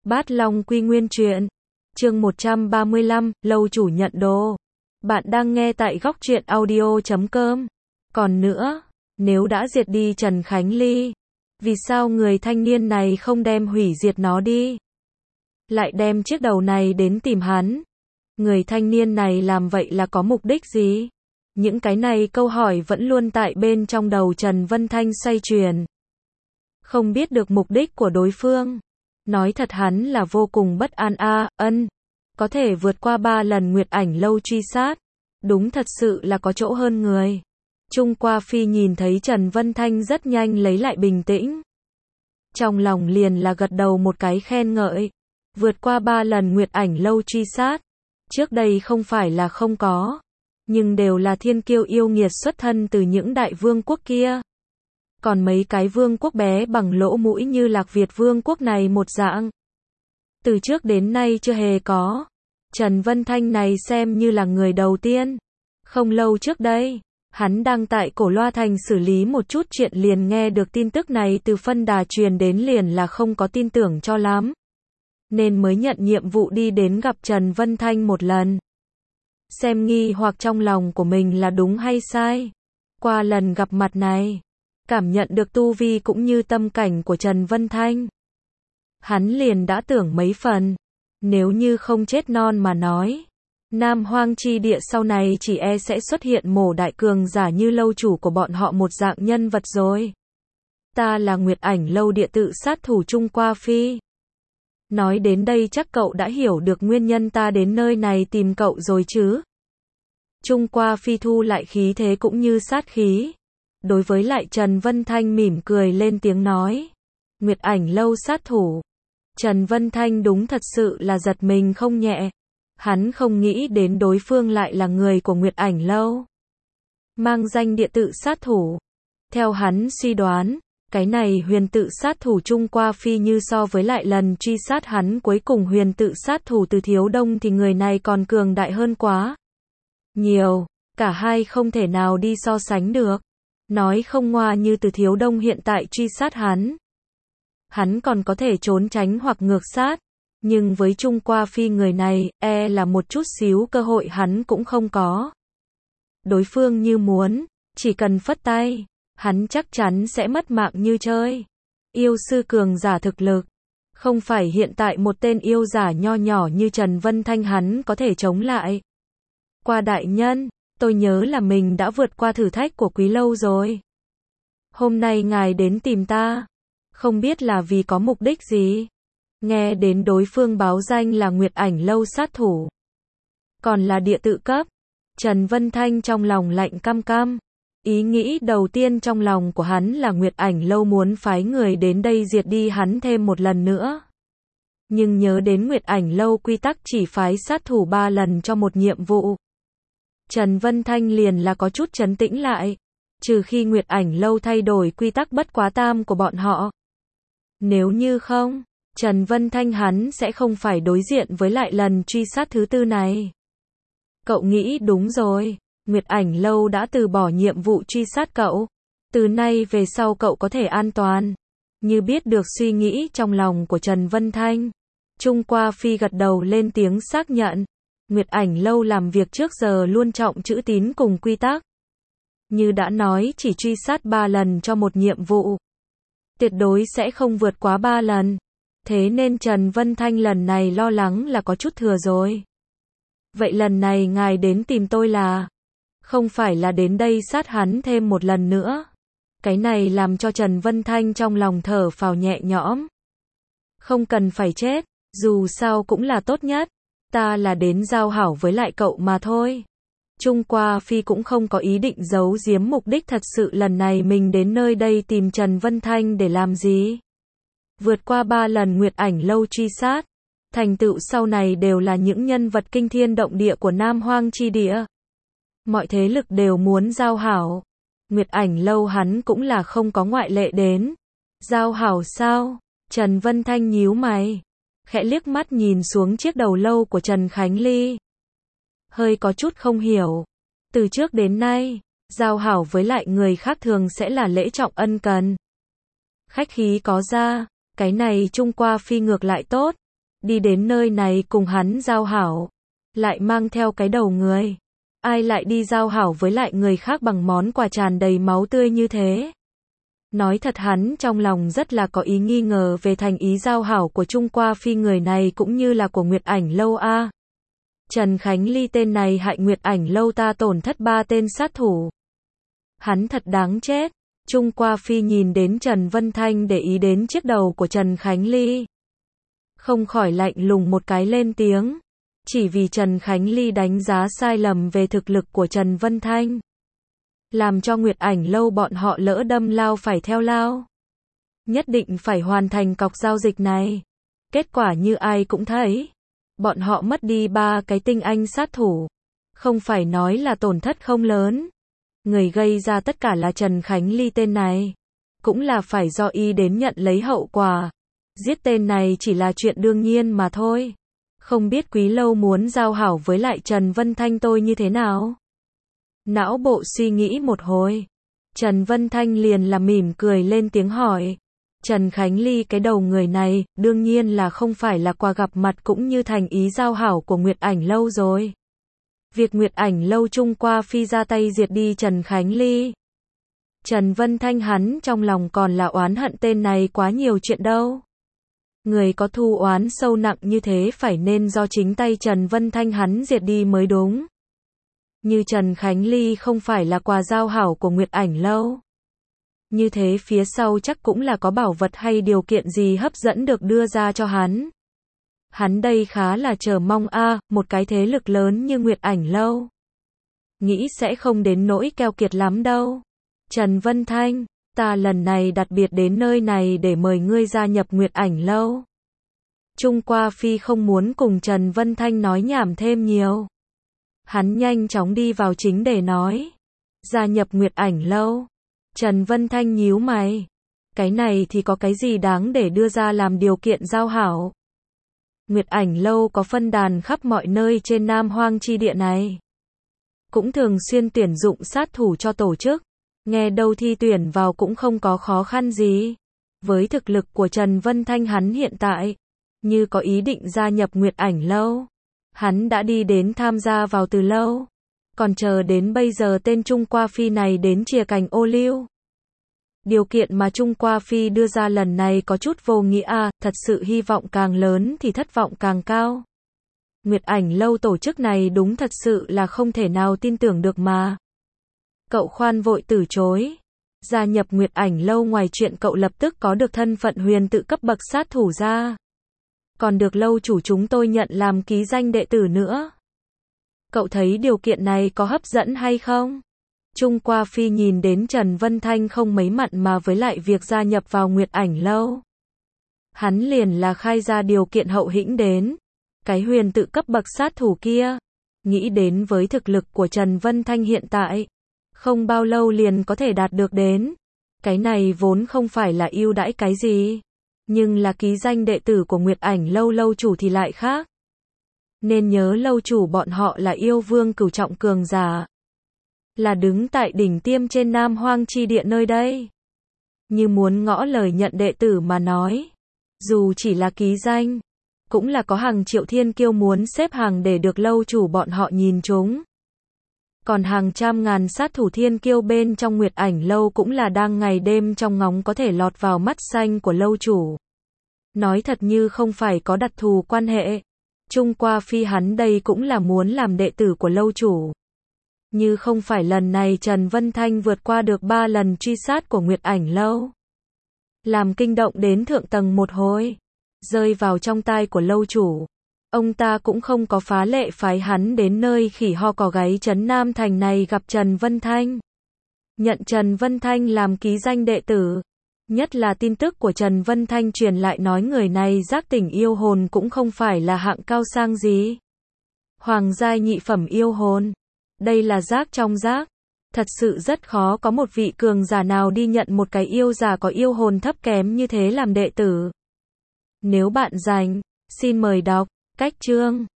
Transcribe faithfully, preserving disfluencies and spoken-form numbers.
Bát Long Quy Nguyên Truyện, chương một trăm ba mươi lăm, lâu chủ nhận đồ. Bạn đang nghe tại góc truyện audio chấm com. Còn nữa, nếu đã diệt đi Trần Khánh Ly, vì sao người thanh niên này không đem hủy diệt nó đi? Lại đem chiếc đầu này đến tìm hắn. Người thanh niên này làm vậy là có mục đích gì? Những cái này câu hỏi vẫn luôn tại bên trong đầu Trần Vân Thanh xoay chuyển. Không biết được mục đích của đối phương. Nói thật hắn là vô cùng bất an a, à, ân. Có thể vượt qua ba lần Nguyệt Ảnh lâu truy sát. Đúng thật sự là có chỗ hơn người. Trung Qua Phi nhìn thấy Trần Vân Thanh rất nhanh lấy lại bình tĩnh. Trong lòng liền là gật đầu một cái khen ngợi. Vượt qua ba lần Nguyệt Ảnh lâu truy sát. Trước đây không phải là không có. Nhưng đều là thiên kiêu yêu nghiệt xuất thân từ những đại vương quốc kia. Còn mấy cái vương quốc bé bằng lỗ mũi như Lạc Việt vương quốc này một dạng. Từ trước đến nay chưa hề có. Trần Vân Thanh này xem như là người đầu tiên. Không lâu trước đây, hắn đang tại Cổ Loa Thành xử lý một chút chuyện liền nghe được tin tức này từ phân đà truyền đến liền là không có tin tưởng cho lắm. Nên mới nhận nhiệm vụ đi đến gặp Trần Vân Thanh một lần. Xem nghi hoặc trong lòng của mình là đúng hay sai. Qua lần gặp mặt này, cảm nhận được tu vi cũng như tâm cảnh của Trần Vân Thanh. Hắn liền đã tưởng mấy phần. Nếu như không chết non mà nói. Nam Hoang chi địa sau này chỉ e sẽ xuất hiện mổ đại cường giả như lâu chủ của bọn họ một dạng nhân vật rồi. Ta là Nguyệt Ảnh lâu địa tự sát thủ Trung Qua Phi. Nói đến đây chắc cậu đã hiểu được nguyên nhân ta đến nơi này tìm cậu rồi chứ. Trung Qua Phi thu lại khí thế cũng như sát khí. Đối với lại Trần Vân Thanh mỉm cười lên tiếng nói. Nguyệt Ảnh lâu sát thủ. Trần Vân Thanh đúng thật sự là giật mình không nhẹ. Hắn không nghĩ đến đối phương lại là người của Nguyệt Ảnh lâu. Mang danh địa tự sát thủ. Theo hắn suy đoán, cái này huyền tự sát thủ Trung Qua Phi như so với lại lần truy sát hắn cuối cùng huyền tự sát thủ từ Thiếu Đông thì người này còn cường đại hơn quá. Nhiều, cả hai không thể nào đi so sánh được. Nói không ngoa như từ Thiếu Đông hiện tại truy sát hắn. Hắn còn có thể trốn tránh hoặc ngược sát. Nhưng với Trung Qua Phi người này, e là một chút xíu cơ hội hắn cũng không có. Đối phương như muốn, chỉ cần phất tay, hắn chắc chắn sẽ mất mạng như chơi. Yêu sư cường giả thực lực. Không phải hiện tại một tên yêu giả nho nhỏ như Trần Vân Thanh hắn có thể chống lại. Qua đại nhân, tôi nhớ là mình đã vượt qua thử thách của Quý lâu rồi. Hôm nay ngài đến tìm ta. Không biết là vì có mục đích gì. Nghe đến đối phương báo danh là Nguyệt Ảnh lâu sát thủ. Còn là địa tự cấp. Trần Vân Thanh trong lòng lạnh căm căm. Ý nghĩ đầu tiên trong lòng của hắn là Nguyệt Ảnh lâu muốn phái người đến đây diệt đi hắn thêm một lần nữa. Nhưng nhớ đến Nguyệt Ảnh lâu quy tắc chỉ phái sát thủ ba lần cho một nhiệm vụ. Trần Vân Thanh liền là có chút trấn tĩnh lại. Trừ khi Nguyệt Ảnh lâu thay đổi quy tắc bất quá tam của bọn họ. Nếu như không, Trần Vân Thanh hắn sẽ không phải đối diện với lại lần truy sát thứ tư này. Cậu nghĩ đúng rồi. Nguyệt Ảnh lâu đã từ bỏ nhiệm vụ truy sát cậu. Từ nay về sau cậu có thể an toàn. Như biết được suy nghĩ trong lòng của Trần Vân Thanh. Trung Qua Phi gật đầu lên tiếng xác nhận. Nguyệt Ảnh lâu làm việc trước giờ luôn trọng chữ tín cùng quy tắc. Như đã nói chỉ truy sát ba lần cho một nhiệm vụ. Tuyệt đối sẽ không vượt quá ba lần. Thế nên Trần Vân Thanh lần này lo lắng là có chút thừa rồi. Vậy lần này ngài đến tìm tôi là... Không phải là đến đây sát hắn thêm một lần nữa. Cái này làm cho Trần Vân Thanh trong lòng thở phào nhẹ nhõm. Không cần phải chết, dù sao cũng là tốt nhất. Ta là đến giao hảo với lại cậu mà thôi. Trung Qua Phi cũng không có ý định giấu giếm mục đích thật sự lần này mình đến nơi đây tìm Trần Vân Thanh để làm gì. Vượt qua ba lần Nguyệt Ảnh lâu truy sát. Thành tựu sau này đều là những nhân vật kinh thiên động địa của Nam Hoang chi địa. Mọi thế lực đều muốn giao hảo. Nguyệt Ảnh lâu hắn cũng là không có ngoại lệ đến. Giao hảo sao? Trần Vân Thanh nhíu mày. Khẽ liếc mắt nhìn xuống chiếc đầu lâu của Trần Khánh Ly. Hơi có chút không hiểu. Từ trước đến nay, giao hảo với lại người khác thường sẽ là lễ trọng ân cần. Khách khí có ra, cái này Trung Qua Phi ngược lại tốt. đi đến nơi này cùng hắn giao hảo, lại mang theo cái đầu người. Ai lại đi giao hảo với lại người khác bằng món quà tràn đầy máu tươi như thế? Nói thật hắn trong lòng rất là có ý nghi ngờ về thành ý giao hảo của Trung Qua Phi người này cũng như là của Nguyệt Ảnh Lâu a. Trần Khánh Ly tên này hại Nguyệt Ảnh Lâu ta tổn thất ba tên sát thủ. Hắn thật đáng chết. Trung Qua Phi nhìn đến Trần Vân Thanh để ý đến chiếc đầu của Trần Khánh Ly. Không khỏi lạnh lùng một cái lên tiếng. Chỉ vì Trần Khánh Ly đánh giá sai lầm về thực lực của Trần Vân Thanh. Làm cho Nguyệt Ảnh Lâu bọn họ lỡ đâm lao phải theo lao. Nhất định phải hoàn thành cọc giao dịch này. Kết quả như ai cũng thấy. Bọn họ mất đi ba cái tinh anh sát thủ. Không phải nói là tổn thất không lớn. Người gây ra tất cả là Trần Khánh Ly tên này. Cũng là phải do y đến nhận lấy hậu quả. Giết tên này chỉ là chuyện đương nhiên mà thôi. Không biết Quý Lâu muốn giao hảo với lại Trần Vân Thanh tôi như thế nào? Não bộ suy nghĩ một hồi. Trần Vân Thanh liền là mỉm cười lên tiếng hỏi. Trần Khánh Ly cái đầu người này, đương nhiên là không phải là quà gặp mặt cũng như thành ý giao hảo của Nguyệt Ảnh Lâu rồi. Việc Nguyệt Ảnh Lâu Trung Qua Phi ra tay diệt đi Trần Khánh Ly. Trần Vân Thanh hắn trong lòng còn là oán hận tên này quá nhiều chuyện đâu. Người có thù oán sâu nặng như thế phải nên do chính tay Trần Vân Thanh hắn diệt đi mới đúng. Như Trần Khánh Ly không phải là quà giao hảo của Nguyệt Ảnh Lâu. Như thế phía sau chắc cũng là có bảo vật hay điều kiện gì hấp dẫn được đưa ra cho hắn. Hắn đây khá là chờ mong a, à, một cái thế lực lớn như Nguyệt Ảnh Lâu. Nghĩ sẽ không đến nỗi keo kiệt lắm đâu. Trần Vân Thanh, ta lần này đặc biệt đến nơi này để mời ngươi gia nhập Nguyệt Ảnh Lâu. Trung Qua Phi không muốn cùng Trần Vân Thanh nói nhảm thêm nhiều. Hắn nhanh chóng đi vào chính để nói. Gia nhập Nguyệt Ảnh Lâu. Trần Vân Thanh nhíu mày. Cái này thì có cái gì đáng để đưa ra làm điều kiện giao hảo. Nguyệt Ảnh Lâu có phân đàn khắp mọi nơi trên Nam Hoang chi địa này. Cũng thường xuyên tuyển dụng sát thủ cho tổ chức. Nghe đâu thi tuyển vào cũng không có khó khăn gì. Với thực lực của Trần Vân Thanh hắn hiện tại, như có ý định gia nhập Nguyệt Ảnh Lâu. Hắn đã đi đến tham gia vào từ lâu. Còn chờ đến bây giờ tên Trung Qua Phi này đến chìa cành ô liu. Điều kiện mà Trung Qua Phi đưa ra lần này có chút vô nghĩa à, thật sự hy vọng càng lớn thì thất vọng càng cao. Nguyệt Ảnh Lâu tổ chức này đúng thật sự là không thể nào tin tưởng được mà. Cậu khoan vội từ chối. Gia nhập Nguyệt Ảnh Lâu ngoài chuyện cậu lập tức có được thân phận huyền tự cấp bậc sát thủ ra. Còn được lâu chủ chúng tôi nhận làm ký danh đệ tử nữa. Cậu thấy điều kiện này có hấp dẫn hay không? Trung Qua Phi nhìn đến Trần Vân Thanh không mấy mặn mà với lại việc gia nhập vào Nguyệt Ảnh Lâu. Hắn liền là khai ra điều kiện hậu hĩnh đến. Cái huyền tự cấp bậc sát thủ kia. Nghĩ đến với thực lực của Trần Vân Thanh hiện tại. Không bao lâu liền có thể đạt được đến. Cái này vốn không phải là ưu đãi cái gì. Nhưng là ký danh đệ tử của Nguyệt Ảnh Lâu lâu chủ thì lại khác. Nên nhớ lâu chủ bọn họ là yêu vương cửu trọng cường giả. Là đứng tại đỉnh tiêm trên Nam Hoang chi địa nơi đây. Như muốn ngõ lời nhận đệ tử mà nói. Dù chỉ là ký danh. Cũng là có hàng triệu thiên kiêu muốn xếp hàng để được lâu chủ bọn họ nhìn chúng. Còn hàng trăm ngàn sát thủ thiên kiêu bên trong Nguyệt Ảnh Lâu cũng là đang ngày đêm trong ngóng có thể lọt vào mắt xanh của lâu chủ. Nói thật như không phải có đặc thù quan hệ. Trung Qua Phi hắn đây cũng là muốn làm đệ tử của lâu chủ. Như không phải lần này Trần Vân Thanh vượt qua được ba lần truy sát của Nguyệt Ảnh Lâu. Làm kinh động đến thượng tầng một hồi. Rơi vào trong tai của lâu chủ. Ông ta cũng không có phá lệ phái hắn đến nơi khỉ ho cò gáy trấn Nam Thành này gặp Trần Vân Thanh. Nhận Trần Vân Thanh làm ký danh đệ tử. Nhất là tin tức của Trần Vân Thanh truyền lại nói người này giác tỉnh yêu hồn cũng không phải là hạng cao sang gì. Hoàng giai nhị phẩm yêu hồn. Đây là giác trong giác. Thật sự rất khó có một vị cường giả nào đi nhận một cái yêu giả có yêu hồn thấp kém như thế làm đệ tử. Nếu bạn rành, xin mời đọc cách chương.